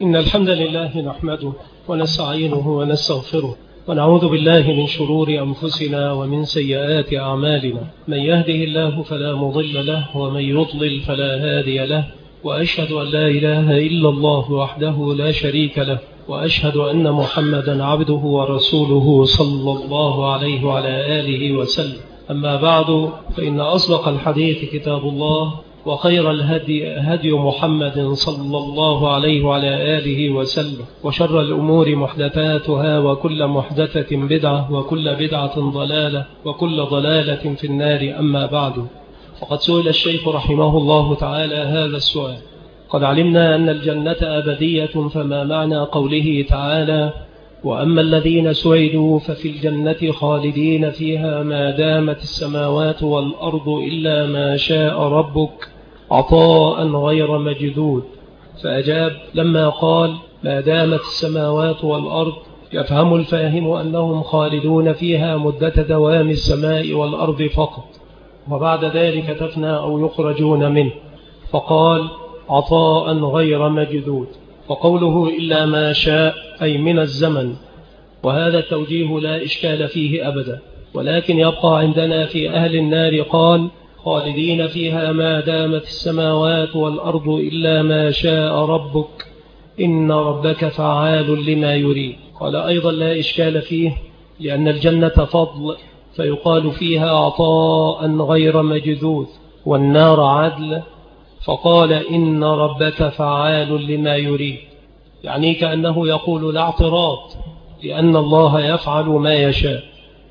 إن الحمد لله نحمده ونستعينه ونستغفره ونعوذ بالله من شرور أنفسنا ومن سيئات أعمالنا. من يهده الله فلا مضل له ومن يضلل فلا هادي له، وأشهد أن لا إله إلا الله وحده لا شريك له، وأشهد أن محمدا عبده ورسوله صلى الله عليه وعلى آله وسلم. أما بعد، فإن أصدق الحديث كتاب الله، وخير الهدي هدي محمد صلى الله عليه وعلى آله وسلم، وشر الأمور محدثاتها، وكل محدثة بدعة، وكل بدعة ضلالة، وكل ضلالة في النار. أما بعد، فقد سئل الشيخ رحمه الله تعالى هذا السؤال: قد علمنا أن الجنة أبدية، فما معنى قوله تعالى: وأما الذين سعدوا ففي الجنة خالدين فيها ما دامت السماوات والأرض إلا ما شاء ربك عطاء غير مجدود؟ فأجاب: لما قال ما دامت السماوات والأرض يفهم الفاهم أنهم خالدون فيها مدة دوام السماء والأرض فقط، وبعد ذلك تفنى أو يخرجون منه، فقال عطاء غير مجدود. وقوله إلا ما شاء أي من الزمن، وهذا التوجيه لا إشكال فيه أبدا، ولكن يبقى عندنا في أهل النار قال خالدين فيها ما دامت السماوات والأرض إلا ما شاء ربك إن ربك فعال لما يريد. قال أيضا لا إشكال فيه، لأن الجنة فضل، فيقال فيها عطاء غير مجذوذ، والنار عدل، فقال إن ربك فعال لما يريد، يعني كأنه يقول لا اعتراض، لأن الله يفعل ما يشاء.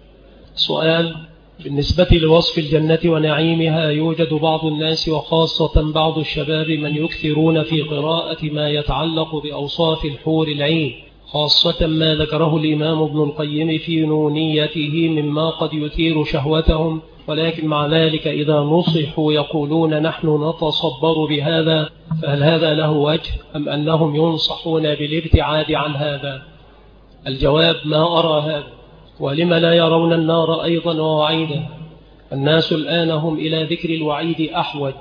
سؤال: بالنسبة لوصف الجنة ونعيمها، يوجد بعض الناس وخاصة بعض الشباب من يكثرون في قراءة ما يتعلق بأوصاف الحور العين، خاصة ما ذكره الإمام ابن القيم في نونيته مما قد يثير شهوتهم، ولكن مع ذلك إذا نصحوا يقولون نحن نتصبر بهذا، فهل هذا له وجه أم أنهم ينصحون بالابتعاد عن هذا؟ الجواب: ما أرى هذا. ولم لا يرون النار أيضا ووعيدا؟ الناس الآن هم إلى ذكر الوعيد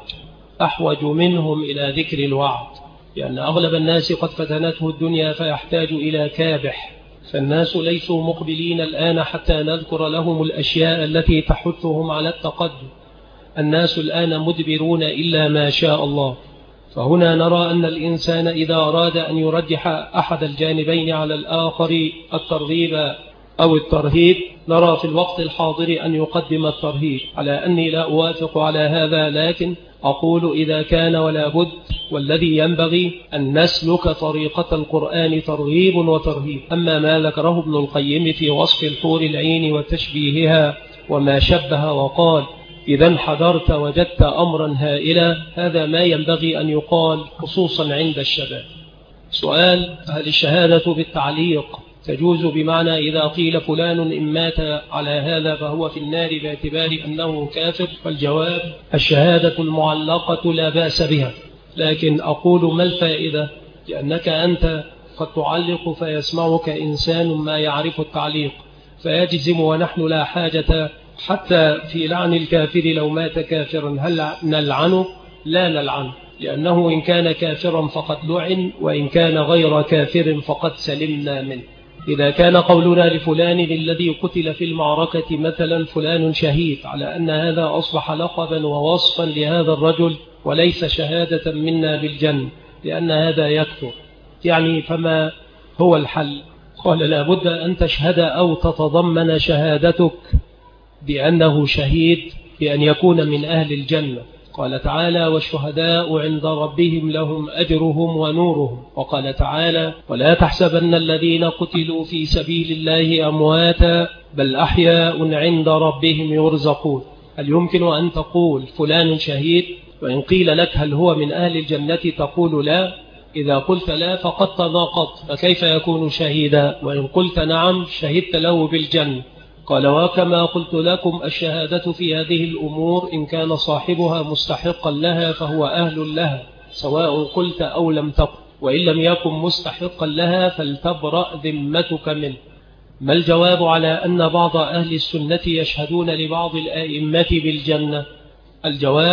أحوج منهم إلى ذكر الوعد، لأن أغلب الناس قد فتنته الدنيا فيحتاج إلى كابح، فالناس ليسوا مقبلين الآن حتى نذكر لهم الأشياء التي تحثهم على التقدم. الناس الآن مدبرون إلا ما شاء الله. فهنا نرى أن الإنسان إذا أراد أن يرجح أحد الجانبين على الآخر، الترغيب أو الترهيب، نرى في الوقت الحاضر أن يقدم الترهيب، على أني لا أوافق على هذا، لكن أقول إذا كان ولا بد، والذي ينبغي أن نسلك طريقة القرآن ترغيب وترهيب. أما ما ذكره ابن القيم في وصف الحور العين وتشبيهها وما شبه وقال إذا انحدرت وجدت أمرا هائلا، هذا ما ينبغي أن يقال خصوصا عند الشباب. سؤال: هل الشهادة بالتعليق تجوز بمعنى إذا قيل فلان إن مات على هذا فهو في النار باعتبار أنه كافر؟ فالجواب: الشهادة المعلقة لا بأس بها، لكن أقول ما الفائدة؟ لأنك أنت قد تعلق فيسمعك إنسان ما يعرف التعليق فيجزم، ونحن لا حاجة حتى في لعن الكافر لو مات كافرا. هل نلعنه؟ لا نلعنه، لأنه إن كان كافرا فقد لعن، وإن كان غير كافر فقد سلمنا منه. إذا كان قولنا لفلان الذي قتل في المعركة مثلا فلان شهيد، على أن هذا أصبح لقبا ووصفا لهذا الرجل وليس شهادة منا بالجنة، لأن هذا يكثر. يعني فما هو الحل؟ قال لا بد أن تشهد أو تتضمن شهادتك بأنه شهيد بأن يكون من أهل الجنة. قال تعالى: والشهداء عند ربهم لهم أجرهم ونورهم. وقال تعالى: ولا تحسبن الذين قتلوا في سبيل الله أمواتا بل أحياء عند ربهم يرزقون. هل يمكن أن تقول فلان شهيد، وإن قيل لك هل هو من أهل الجنة تقول لا؟ إذا قلت لا فقد تناقضت، فكيف يكون شهيدا؟ وإن قلت نعم شهدت له بالجنة. قال: وكما قلت لكم الشهادة في هذه الأمور إن كان صاحبها مستحقا لها فهو أهل لها، سواء قلت أو لم تقل، وإن لم يكن مستحقا لها فلتبرأ ذمتك منه. ما الجواب على أن بعض أهل السنة يشهدون لبعض الآئمة بالجنة؟ الجواب: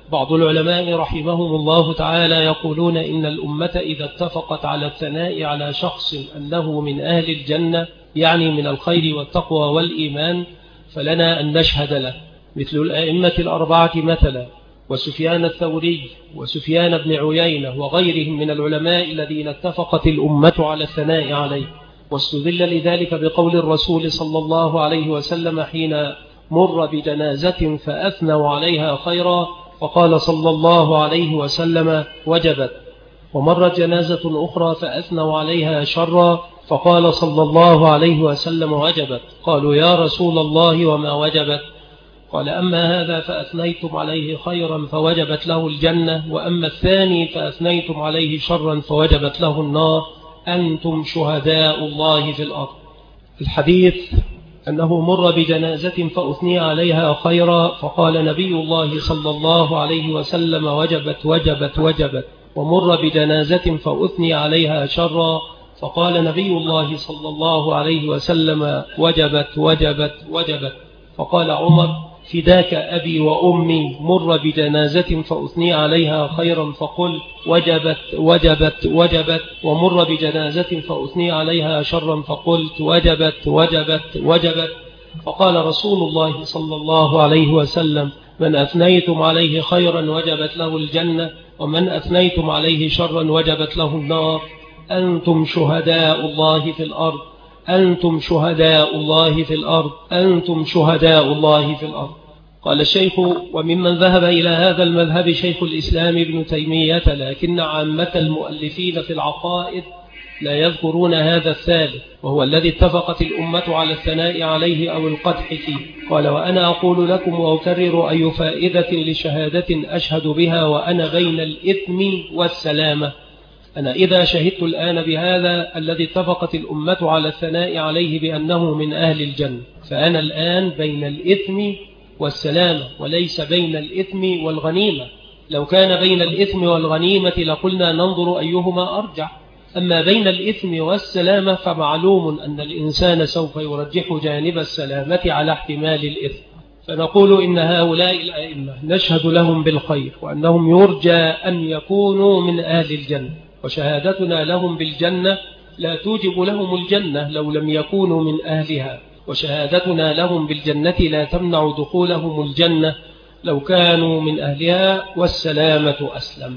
بعض العلماء رحمهم الله تعالى يقولون إن الأمة إذا اتفقت على الثناء على شخص أنه من أهل الجنة، يعني من الخير والتقوى والإيمان، فلنا أن نشهد له، مثل الأئمة الأربعة مثلا، وسفيان الثوري وسفيان بن عيينة وغيرهم من العلماء الذين اتفقت الأمة على الثناء عليه. واستدل لذلك بقول الرسول صلى الله عليه وسلم حين مر بجنازة فأثنوا عليها خيرا فقال صلى الله عليه وسلم وجبت، ومرت جنازة أخرى فأثنوا عليها شرا فقال صلى الله عليه وسلم وجبت. قالوا يا رسول الله وما وجبت؟ قال أما هذا فأثنيتم عليه خيرا فوجبت له الجنة، وأما الثاني فأثنيتم عليه شرا فوجبت له النار، أنتم شهداء الله في الأرض. الحديث أنه مر بجنازة فأثني عليها خيرا فقال نبي الله صلى الله عليه وسلم وجبت وجبت وجبت، ومر بجنازة فأثني عليها شرا فقال نبي الله صلى الله عليه وسلم وجبت وجبت وجبت. فقال عمر فداك أبي وأمي، مر بجنازة فأثني عليها خيرا فقل وجبت وجبت وجبت، ومر بجنازة فأثني عليها شرا فقلت وجبت وجبت وجبت. فقال رسول الله صلى الله عليه وسلم من أثنيتم عليه خيرا وجبت له الجنة، ومن أثنيتم عليه شرا وجبت له النار، أنتم شهداء الله في الأرض، أنتم شهداء الله في الأرض، أنتم شهداء الله في الأرض. قال الشيخ وممن ذهب إلى هذا المذهب شيخ الإسلام ابن تيمية، لكن عامة المؤلفين في العقائد لا يذكرون هذا الثالث، وهو الذي اتفقت الأمة على الثناء عليه أو القدح فيه. قال وأنا أقول لكم وأكرر أي فائدة لشهادة أشهد بها وأنا بين الإثم والسلامة. أنا إذا شهدت الآن بهذا الذي اتفقت الأمة على الثناء عليه بأنه من أهل الجنة، فأنا الآن بين الإثم والسلامة وليس بين الإثم والغنيمة. لو كان بين الإثم والغنيمة لقلنا ننظر أيهما أرجح، أما بين الإثم والسلامة فمعلوم أن الإنسان سوف يرجح جانب السلامة على احتمال الإثم. فنقول إن هؤلاء الأئمة نشهد لهم بالخير وأنهم يرجى أن يكونوا من أهل الجنة، وشهادتنا لهم بالجنة لا توجب لهم الجنة لو لم يكونوا من أهلها، وشهادتنا لهم بالجنة لا تمنع دخولهم الجنة لو كانوا من أهلها، والسلامة أسلم.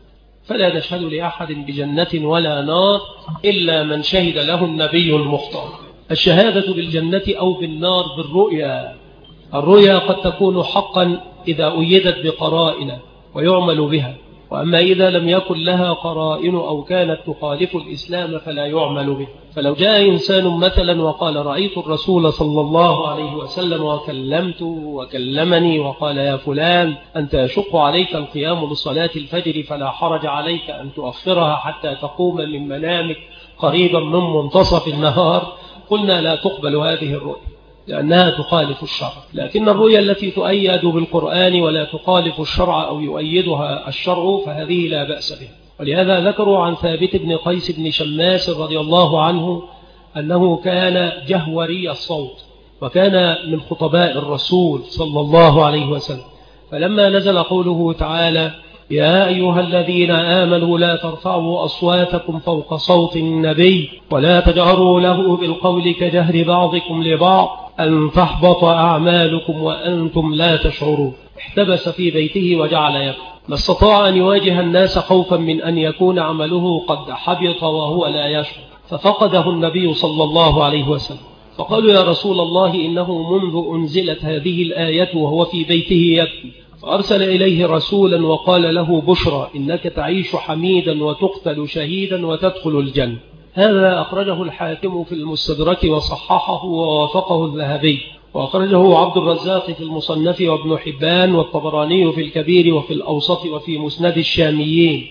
فلا نشهد لأحد بجنة ولا نار إلا من شهد له النبي المختار. الشهادة بالجنة أو بالنار بالرؤيا. الرؤيا قد تكون حقا إذا أيدت بقرائن ويعمل بها، وأما إذا لم يكن لها قرائن أو كانت تخالف الإسلام فلا يعمل به. فلو جاء إنسان مثلا وقال رأيت الرسول صلى الله عليه وسلم وكلمته وكلمني وقال يا فلان أنت يشق عليك القيام لصلاة الفجر فلا حرج عليك أن تؤخرها حتى تقوم من منامك قريبا من منتصف النهار، قلنا لا تقبل هذه الرؤيا لأنها تخالف الشرع. لكن الرؤيا التي تؤيد بالقرآن ولا تخالف الشرع أو يؤيدها الشرع فهذه لا بأس بها. ولهذا ذكروا عن ثابت بن قيس بن شماس رضي الله عنه أنه كان جهوري الصوت وكان من خطباء الرسول صلى الله عليه وسلم، فلما نزل قوله تعالى يا أيها الذين آمنوا لا ترفعوا أصواتكم فوق صوت النبي ولا تجهروا له بالقول كجهر بعضكم لبعض أن تحبط أعمالكم وأنتم لا تشعرون، احتبس في بيته وجعل يبكي، ما استطاع أن يواجه الناس خوفا من أن يكون عمله قد حبط وهو لا يشعر، ففقده النبي صلى الله عليه وسلم. فقالوا يا رسول الله إنه منذ أنزلت هذه الآية وهو في بيته يبكي، فأرسل إليه رسولا وقال له بشرى إنك تعيش حميدا وتقتل شهيدا وتدخل الجنة. هذا أخرجه الحاكم في المستدرك وصححه ووافقه الذهبي، وأخرجه عبد الرزاق في المصنف وابن حبان والطبراني في الكبير وفي الأوسط وفي مسند الشاميين.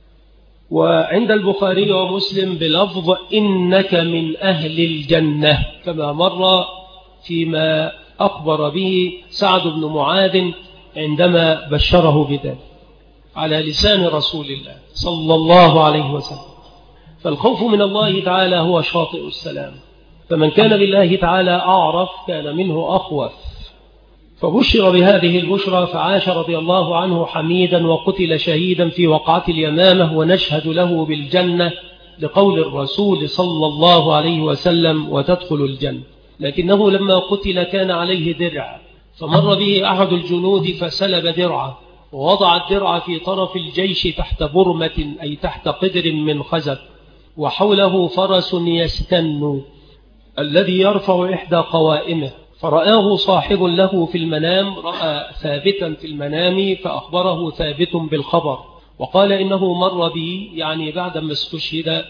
وعند البخاري ومسلم بلفظ إنك من أهل الجنة كما مر فيما أخبر به سعد بن معاذ عندما بشره بذلك على لسان رسول الله صلى الله عليه وسلم. فالخوف من الله تعالى هو شاطئ السلام، فمن كان بالله تعالى أعرف كان منه أخوف، فبشر بهذه البشرى فعاش رضي الله عنه حميدا وقتل شهيدا في وقعة اليمامة، ونشهد له بالجنة لقول الرسول صلى الله عليه وسلم وتدخل الجنة. لكنه لما قتل كان عليه درع، فمر به أحد الجنود فسلب درعه، ووضع الدرع في طرف الجيش تحت برمة أي تحت قدر من خزف، وحوله فرس يستن الذي يرفع إحدى قوائمه، فرآه صاحب له في المنام، رأى ثابتا في المنام فأخبره ثابت بالخبر، وقال إنه مر بي يعني بعدما استشهد،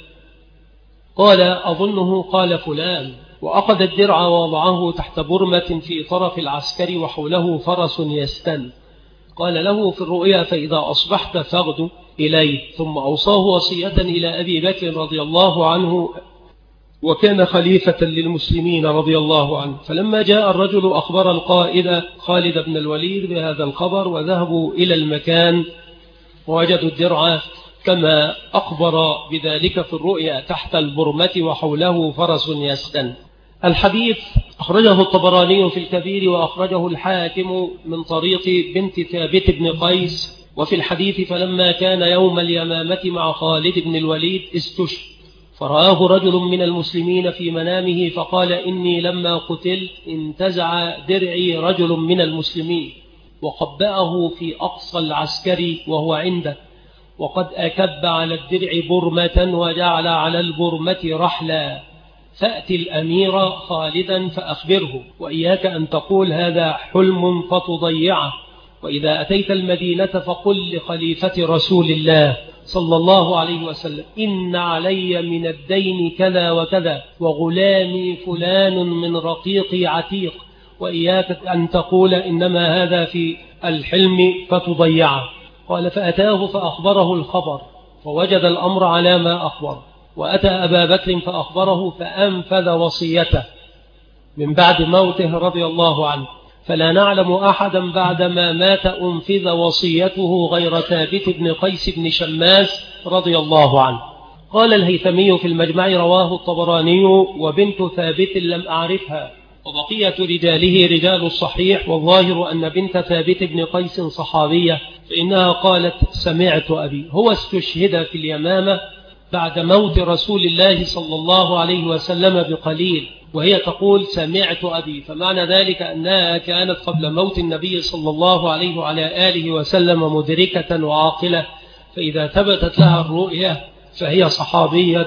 قال أظنه قال فلان، وأخذ الدرع ووضعه تحت برمة في طرف العسكر وحوله فرس يستن. قال له في الرؤيا فإذا أصبحت فاغد إليه، ثم أوصاه وصية إلى أبي بكر رضي الله عنه وكان خليفة للمسلمين رضي الله عنه. فلما جاء الرجل أخبر القائد خالد بن الوليد بهذا الخبر، وذهبوا إلى المكان ووجدوا الدرع كما أخبر بذلك في الرؤيا تحت البرمة وحوله فرس يستن. الحديث أخرجه الطبراني في الكبير، وأخرجه الحاكم من طريق بنت ثابت بن قيس. وفي الحديث فلما كان يوم اليمامة مع خالد بن الوليد استشهد، فرآه رجل من المسلمين في منامه فقال إني لما قتلت انتزع درعي رجل من المسلمين وقبأه في أقصى العسكر وهو عنده، وقد أكب على الدرع برمة وجعل على البرمة رحلا، فأتي الأمير خالدا فأخبره، وإياك أن تقول هذا حلم فتضيعه، وإذا أتيت المدينة فقل لخليفة رسول الله صلى الله عليه وسلم إن علي من الدين كذا وكذا، وغلامي فلان من رقيقي عتيق، وإياك أن تقول إنما هذا في الحلم فتضيعه. قال فأتاه فأخبره الخبر، فوجد الأمر على ما أخبر، وأتى أبا بكر فأخبره فأنفذ وصيته من بعد موته رضي الله عنه. فلا نعلم أحدا بعدما مات أنفذ وصيته غير ثابت بن قيس بن شماس رضي الله عنه. قال الهيثمي في المجمع رواه الطبراني وبنت ثابت لم أعرفها، وبقية رجاله رجال الصحيح، والظاهر أن بنت ثابت بن قيس صحابية، فإنها قالت سمعت أبي. هو استشهد في اليمامة بعد موت رسول الله صلى الله عليه وسلم بقليل، وهي تقول سمعت أبي، فمعنى ذلك أنها كانت قبل موت النبي صلى الله عليه وعلى آله وسلم مدركة وعاقلة، فإذا ثبتت لها الرؤية فهي صحابية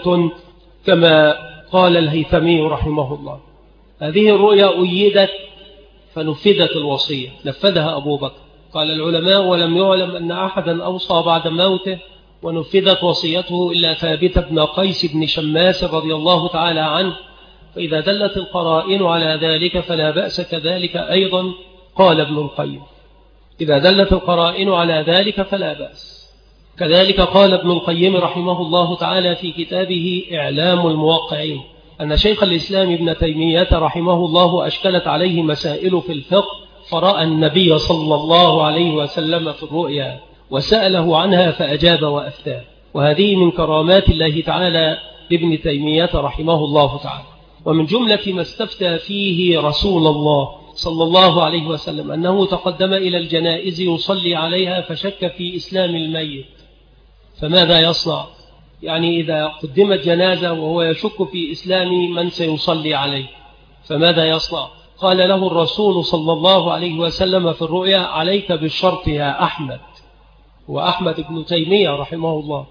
كما قال الهيثمي رحمه الله. هذه الرؤيا أيدت فنفذت الوصية، نفذها أبو بكر. قال العلماء ولم يعلم أن أحدا أوصى بعد موته ونفذت وصيته إلا ثابت بن قيس بن شماس رضي الله تعالى عنه، فإذا دلت القرائن على ذلك فلا بأس كذلك أيضا. قال ابن القيم إذا دلت القرائن على ذلك فلا بأس. كذلك قال ابن القيم رحمه الله تعالى في كتابه إعلام الموقعين أن شيخ الإسلام ابن تيمية رحمه الله أشكلت عليه مسائل في الفقه، فرأى النبي صلى الله عليه وسلم في الرؤيا وسأله عنها فأجاب وأفتاه، وهذه من كرامات الله تعالى لابن تيمية رحمه الله تعالى. ومن جملة ما استفتى فيه رسول الله صلى الله عليه وسلم أنه تقدم إلى الجنائز يصلي عليها فشك في إسلام الميت، فماذا يصنع؟ يعني إذا قدمت جنازة وهو يشك في إسلام من سيصلي عليه فماذا يصنع؟ قال له الرسول صلى الله عليه وسلم في الرؤيا عليك بالشرط يا أحمد، وأحمد بن تيمية رحمه الله،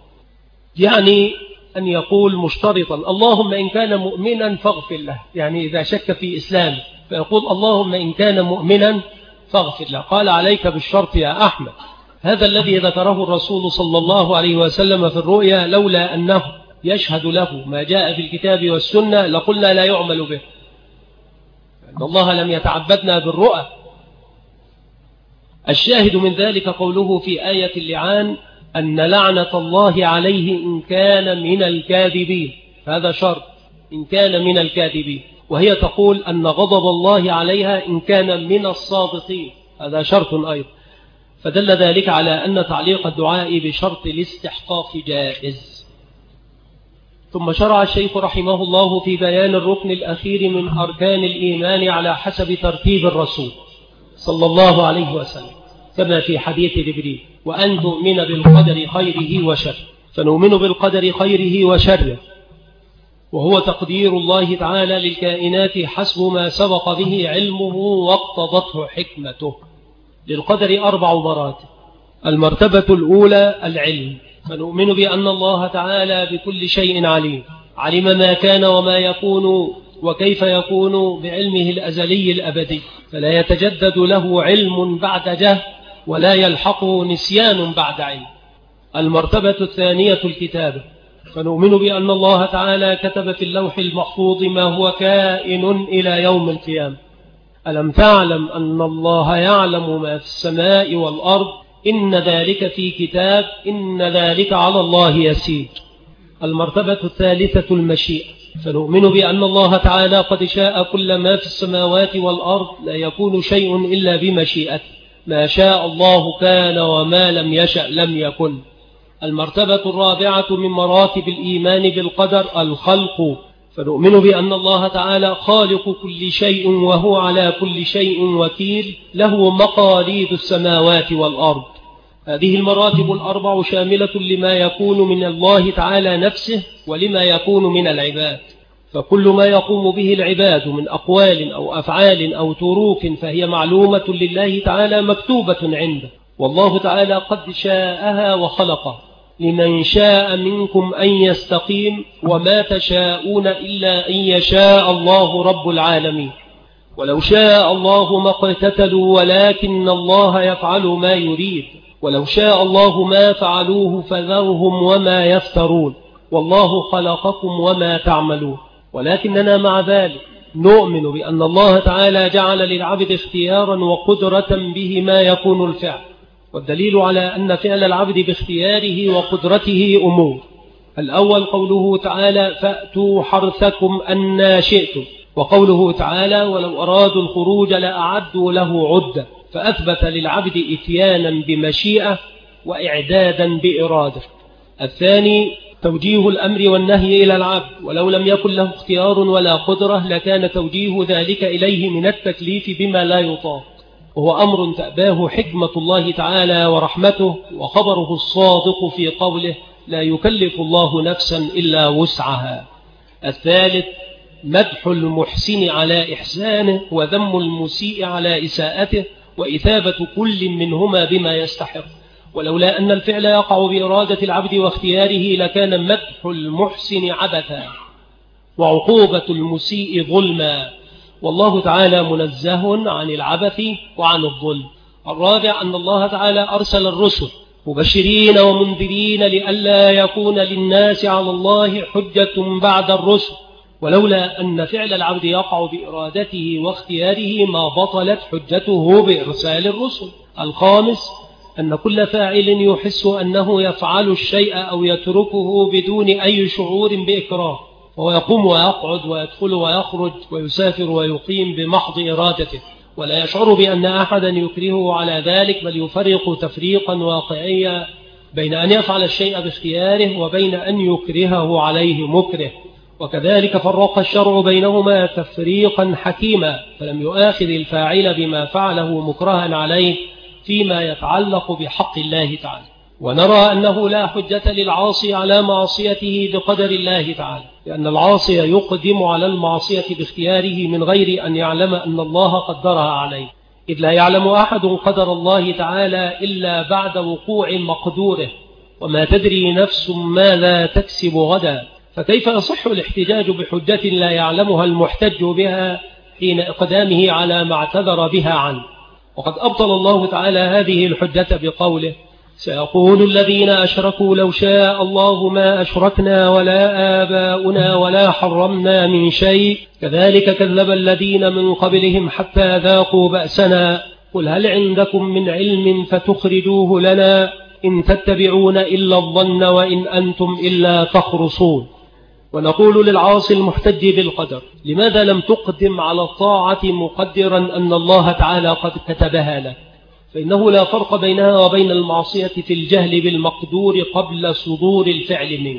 يعني أن يقول مشترطا اللهم إن كان مؤمنا فاغفر له، يعني إذا شك في إسلام فيقول اللهم إن كان مؤمنا فاغفر له. قال عليك بالشرط يا أحمد. هذا الذي ذكره الرسول صلى الله عليه وسلم في الرؤيا لولا أنه يشهد له ما جاء في الكتاب والسنة لقلنا لا يعمل به، أن الله لم يتعبدنا بالرؤى. الشاهد من ذلك قوله في آية اللعان أن لعنة الله عليه إن كان من الكاذبين، هذا شرط إن كان من الكاذبين، وهي تقول أن غضب الله عليها إن كان من الصادقين، هذا شرط أيضا. فدل ذلك على أن تعليق الدعاء بشرط الاستحقاق جائز. ثم شرع الشيخ رحمه الله في بيان الركن الأخير من أركان الإيمان على حسب ترتيب الرسول صلى الله عليه وسلم كما في حديث جبريل: وأن تؤمن بالقدر خيره وشره. فنؤمن بالقدر خيره وشره، وهو تقدير الله تعالى للكائنات حسب ما سبق به علمه واقتضته حكمته. للقدر 4 مراتب. المرتبة الأولى العلم، فنؤمن بأن الله تعالى بكل شيء عليم، علم ما كان وما يكون وكيف يكون بعلمه الأزلي الأبدي، فلا يتجدد له علم بعد جهل ولا يلحقه نسيان بعد علم. المرتبة الثانية الكتابة، فنؤمن بأن الله تعالى كتب في اللوح المحفوظ ما هو كائن إلى يوم القيامة. ألم تعلم أن الله يعلم ما في السماء والأرض، إن ذلك في كتاب، إن ذلك على الله يسير. المرتبة الثالثة المشيئة، فنؤمن بأن الله تعالى قد شاء كل ما في السماوات والأرض، لا يكون شيء إلا بمشيئته، ما شاء الله كان وما لم يشأ لم يكن. المرتبة الرابعة من مراتب الإيمان بالقدر الخلق، فنؤمن بأن الله تعالى خالق كل شيء وهو على كل شيء وكيل، له مقاليد السماوات والأرض. هذه المراتب ال4 شاملة لما يكون من الله تعالى نفسه ولما يكون من العباد، فكل ما يقوم به العباد من أقوال أو أفعال أو تروك فهي معلومة لله تعالى مكتوبة عنده، والله تعالى قد شاءها وخلقها. لمن شاء منكم أن يستقيم، وما تشاءون إلا أن يشاء الله رب العالمين. ولو شاء الله ما اقتتلوا ولكن الله يفعل ما يريد، ولو شاء الله ما فعلوه فذرهم وما يفترون، والله خلقكم وما تعملون. ولكننا مع ذلك نؤمن بأن الله تعالى جعل للعبد اختيارا وقدرة به ما يكون الفعل، والدليل على أن فعل العبد باختياره وقدرته أمور. الأول قوله تعالى: فأتوا حرثكم أنى شئتم، وقوله تعالى: ولو أرادوا الخروج لأعدوا له عدة، فأثبت للعبد إتيانا بمشيئة وإعدادا بإرادة. الثاني توجيه الأمر والنهي إلى العبد، ولو لم يكن له اختيار ولا قدرة لكان توجيه ذلك إليه من التكليف بما لا يطاق، وهو أمر تأباه حكمة الله تعالى ورحمته، وخبره الصادق في قوله: لا يكلف الله نفسا إلا وسعها. الثالث مدح المحسن على إحسانه، وذم المسيء على إساءته، وإثابة كل منهما بما يستحق. ولولا أن الفعل يقع بإرادة العبد واختياره لكان مدح المحسن عبثا وعقوبة المسيء ظلما، والله تعالى منزه عن العبث وعن الظلم. الرابع أن الله تعالى أرسل الرسل مبشرين ومنذرين لئلا يكون للناس على الله حجة بعد الرسل، ولولا أن فعل العبد يقع بإرادته واختياره ما بطلت حجته بإرسال الرسل. الخامس أن كل فاعل يحس أنه يفعل الشيء أو يتركه بدون أي شعور بإكراه، وهو يقوم ويقعد ويدخل ويخرج ويسافر ويقيم بمحض إرادته، ولا يشعر بأن أحدا يكرهه على ذلك، بل يفرق تفريقا واقعيا بين أن يفعل الشيء باختياره وبين أن يكرهه عليه مكره. وكذلك فرق الشرع بينهما تفريقا حكيما، فلم يؤاخذ الفاعل بما فعله مكرها عليه فيما يتعلق بحق الله تعالى. ونرى أنه لا حجة للعاصي على معصيته بقدر الله تعالى، لأن العاصي يقدم على المعصية باختياره من غير أن يعلم أن الله قدرها عليه، إذ لا يعلم أحد قدر الله تعالى إلا بعد وقوع مقدوره، وما تدري نفس ماذا تكسب غدا. فكيف يصح الاحتجاج بحجة لا يعلمها المحتج بها حين إقدامه على ما اعتذر بها عنه؟ وقد أبطل الله تعالى هذه الحجة بقوله: سيقول الذين أشركوا لو شاء الله ما أشركنا ولا آباؤنا ولا حرمنا من شيء كذلك كذب الذين من قبلهم حتى ذاقوا بأسنا قل هل عندكم من علم فتخرجوه لنا إن تتبعون إلا الظن وإن أنتم إلا تخرصون. ونقول للعاصي المحتج بالقدر: لماذا لم تقدم على الطاعة مقدرا أن الله تعالى قد كتبها لك؟ فإنه لا فرق بينها وبين المعصية في الجهل بالمقدور قبل صدور الفعل منك.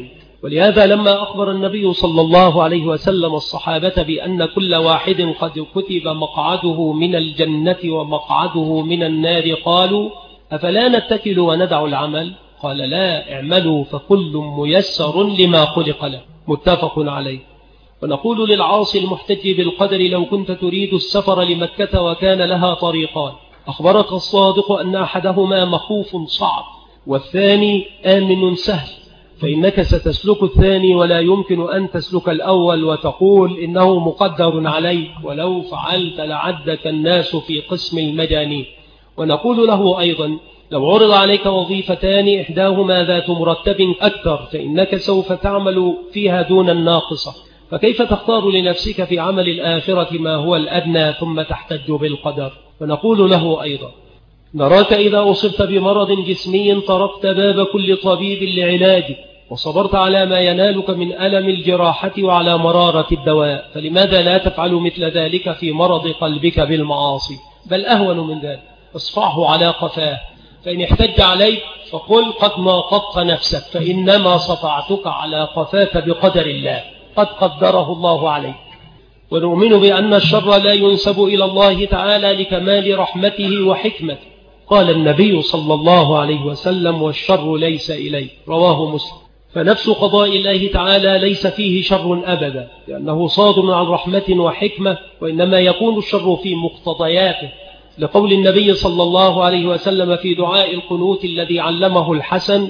ولهذا لما أخبر النبي صلى الله عليه وسلم الصحابة بأن كل واحد قد كتب مقعده من الجنة ومقعده من النار قالوا أفلا نتكل وندع العمل؟ قال لا، اعملوا فكل ميسر لما خلق له، متفق عليه. ونقول للعاصي المحتج بالقدر لو كنت تريد السفر لمكة وكان لها طريقان، أخبرك الصادق أن أحدهما مخوف صعب والثاني آمن سهل، فإنك ستسلك الثاني ولا يمكن أن تسلك الأول وتقول إنه مقدر عليك، ولو فعلت لعدك الناس في قسم المجانين. ونقول له أيضا لو عرض عليك وظيفتان إحداهما ذات مرتب أكثر فإنك سوف تعمل فيها دون الناقصة، فكيف تختار لنفسك في عمل الآخرة ما هو الأدنى ثم تحتج بالقدر؟ ونقول له أيضا نراك إذا أصبت بمرض جسمي طرقت باب كل طبيب لعلاجك وصبرت على ما ينالك من ألم الجراحة وعلى مرارة الدواء، فلماذا لا تفعل مثل ذلك في مرض قلبك بالمعاصي؟ بل أهون من ذلك، اصفعه على قفاه، فإن احتج عليك فقل قد ناقضت نفسك، فإنما صفعتك على قفاك بقدر الله، قد قدره الله عليك. ونؤمن بأن الشر لا ينسب إلى الله تعالى لكمال رحمته وحكمته، قال النبي صلى الله عليه وسلم والشر ليس إليه، رواه مسلم. فنفس قضاء الله تعالى ليس فيه شر أبدا، لأنه صادم عن رحمة وحكمة، وإنما يكون الشر في مقتضياته، لقول النبي صلى الله عليه وسلم في دعاء القنوت الذي علمه الحسن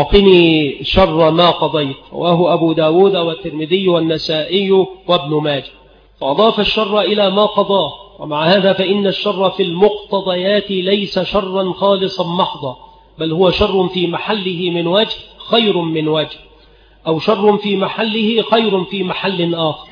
وقني شر ما قضيت، رواه أبو داود والترمذي والنسائي وابن ماجه، فأضاف الشر إلى ما قضاه. ومع هذا فإن الشر في المقتضيات ليس شرا خالصا محضا، بل هو شر في محله من وجه خير من وجه، أو شر في محله خير في محل آخر.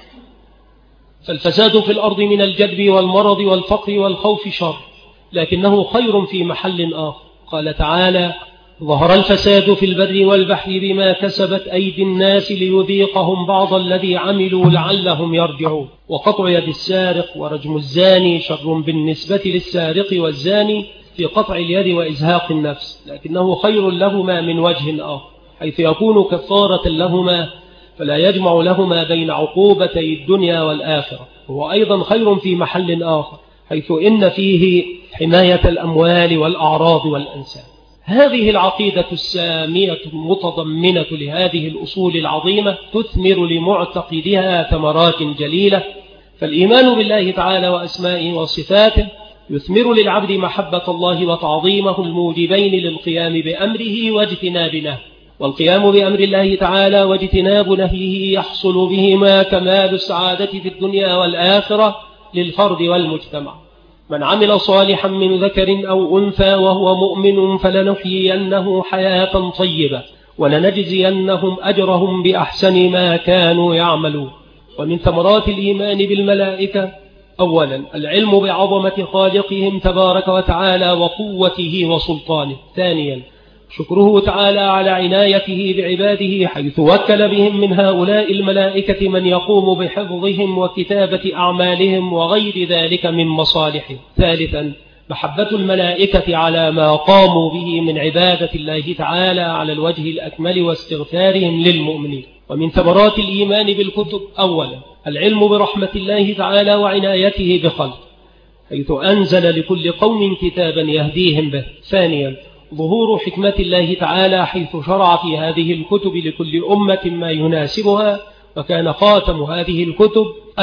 فالفساد في الأرض من الجدب والمرض والفقر والخوف شر، لكنه خير في محل آخر. قال تعالى ظهر الفساد في البر والبحر بما كسبت أيدي الناس ليذيقهم بعض الذي عملوا لعلهم يرجعون. وقطع يد السارق ورجم الزاني شر بالنسبة للسارق والزاني في قطع اليد وإزهاق النفس، لكنه خير لهما من وجه آخر، حيث يكون كفارة لهما فلا يجمع لهما بين عقوبتي الدنيا والآخرة. هو أيضا خير في محل آخر، حيث إن فيه حماية الأموال والأعراض والأنساب. هذه العقيدة السامية المتضمنة لهذه الأصول العظيمة تثمر لمعتقدها ثمرات جليلة. فالإيمان بالله تعالى وأسمائه وصفاته يثمر للعبد محبة الله وتعظيمه الموجبين للقيام بأمره واجتناب نهيه، والقيام بأمر الله تعالى واجتناب نهيه يحصل بهما كمال السعادة في الدنيا والآخرة للفرد والمجتمع. من عمل صالحا من ذكر أو أنثى وهو مؤمن فلنحيينه حياة طيبة ولنجزينهم أجرهم بأحسن ما كانوا يعملون. ومن ثمرات الإيمان بالملائكة أولا العلم بعظمة خالقهم تبارك وتعالى وقوته وسلطانه. ثانيا شكره تعالى على عنايته بعباده حيث وكل بهم من هؤلاء الملائكة من يقوم بحفظهم وكتابة أعمالهم وغير ذلك من مصالحهم. ثالثا محبة الملائكة على ما قاموا به من عبادة الله تعالى على الوجه الأكمل واستغفارهم للمؤمنين. ومن ثمرات الإيمان بالكتب أولا العلم برحمة الله تعالى وعنايته بخلقه حيث أنزل لكل قوم كتابا يهديهم به. ثانيا ظهور حكمة الله تعالى حيث شرع في هذه الكتب لكل أمة ما يناسبها، وكان خاتم هذه الكتب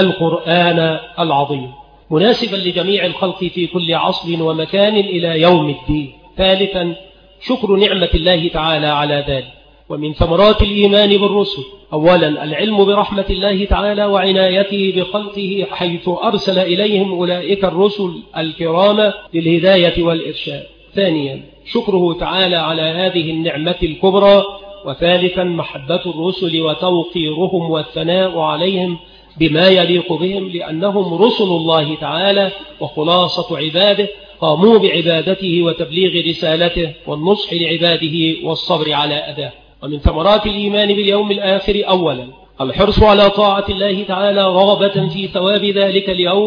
القرآن العظيم مناسبا لجميع الخلق في كل عصر ومكان إلى يوم الدين. ثالثا شكر نعمة الله تعالى على ذلك. ومن ثمرات الإيمان بالرسل أولا العلم برحمة الله تعالى وعنايته بخلقه حيث أرسل إليهم أولئك الرسل الكرام للهداية والإرشاد. ثانيا شكره تعالى على هذه النعمة الكبرى. وثالثا محبة الرسل وتوقيرهم والثناء عليهم بما يليق بهم لأنهم رسل الله تعالى وخلاصة عباده قاموا بعبادته وتبليغ رسالته والنصح لعباده والصبر على أداه. ومن ثمرات الإيمان باليوم الآخر أولا الحرص على طاعة الله تعالى رغبة في ثواب ذلك اليوم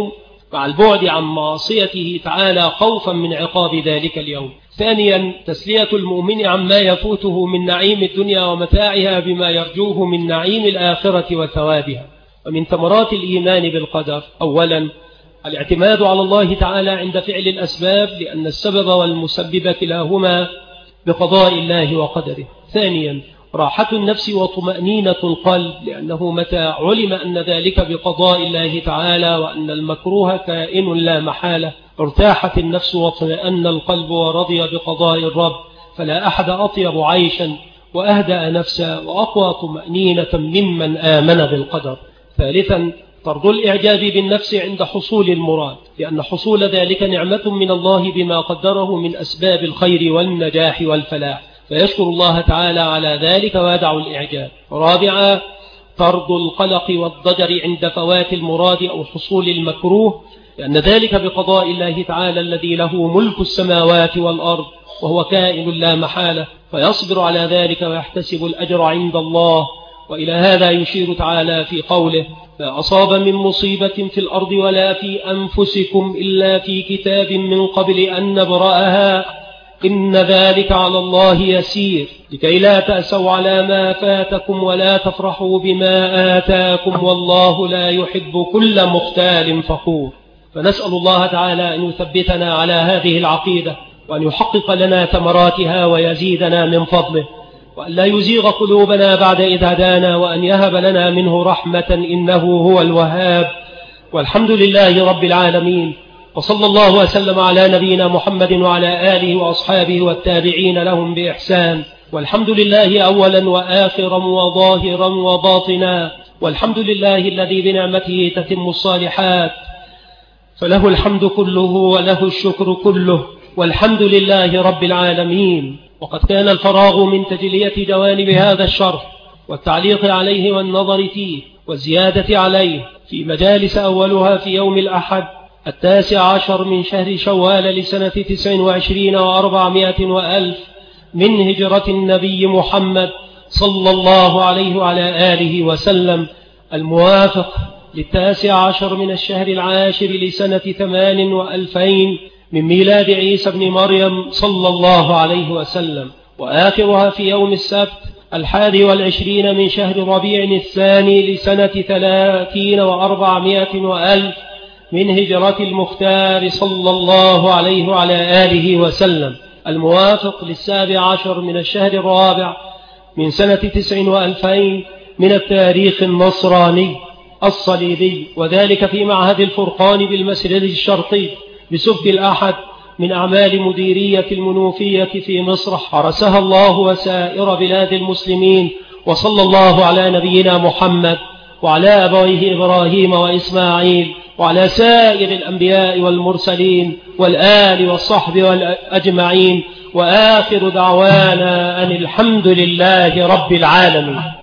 مع البعد عن معصيته تعالى خوفا من عقاب ذلك اليوم. ثانيا تسلية المؤمن عما يفوته من نعيم الدنيا ومتاعها بما يرجوه من نعيم الآخرة وثوابها. ومن ثمرات الإيمان بالقدر أولا الاعتماد على الله تعالى عند فعل الأسباب، لأن السبب والمسبب كلاهما بقضاء الله وقدره. ثانيا راحة النفس وطمأنينة القلب، لأنه متى علم أن ذلك بقضاء الله تعالى وأن المكروه كائن لا محالة ارتاحت النفس واطمأن القلب ورضي بقضاء الرب، فلا أحد أطيب عيشا وأهدأ نفسا وأقوى طمأنينة ممن آمن بالقدر. ثالثا طرد الإعجاب بالنفس عند حصول المراد، لأن حصول ذلك نعمة من الله بما قدره من أسباب الخير والنجاح والفلاح، فيشكر الله تعالى على ذلك ويدع الإعجاب. رابعا طرد القلق والضجر عند فوات المراد أو حصول المكروه، لأن ذلك بقضاء الله تعالى الذي له ملك السماوات والأرض وهو كائن لا محالة، فيصبر على ذلك ويحتسب الأجر عند الله. وإلى هذا يشير تعالى في قوله: ما أصاب من مصيبة في الأرض ولا في أنفسكم إلا في كتاب من قبل أن نبرأها إن ذلك على الله يسير، لكي لا تأسوا على ما فاتكم ولا تفرحوا بما آتاكم والله لا يحب كل مختال فخور. فنسأل الله تعالى أن يثبتنا على هذه العقيدة، وأن يحقق لنا ثمراتها ويزيدنا من فضله، وأن لا يزيغ قلوبنا بعد إذ هدانا، وأن يهب لنا منه رحمة إنه هو الوهاب. والحمد لله رب العالمين، وصلى الله وسلم على نبينا محمد وعلى آله وأصحابه والتابعين لهم بإحسان. والحمد لله أولا وآخرا وظاهرا وباطنا، والحمد لله الذي بنعمته تتم الصالحات، فله الحمد كله وله الشكر كله، والحمد لله رب العالمين. وقد كان الفراغ من تجلية جوانب هذا الشرح والتعليق عليه والنظر فيه والزيادة عليه في مجالس أولها في يوم الأحد 19 من شهر شوال لسنة 29 و400 وألف من هجرة النبي محمد صلى الله عليه وعلى آله وسلم، الموافق 19 من الشهر العاشر لسنة 8 و2000 من ميلاد عيسى بن مريم صلى الله عليه وسلم، وآخرها في يوم السبت 21 من شهر ربيع الثاني لسنة 30 و400 وألف من هجرة المختار صلى الله عليه وعلى آله وسلم، الموافق 17 من الشهر الرابع من سنة 9 و2000 من التاريخ النصراني الصليبي، وذلك في معهد الفرقان بالمسجد الشرقي بسبت الأحد من أعمال مديرية المنوفية في مصر، حرسها الله وسائر بلاد المسلمين. وصلى الله على نبينا محمد وعلى أبويه إبراهيم وإسماعيل وعلى سائر الأنبياء والمرسلين والآل والصحب والأجمعين، وآخر دعوانا أن الحمد لله رب العالمين.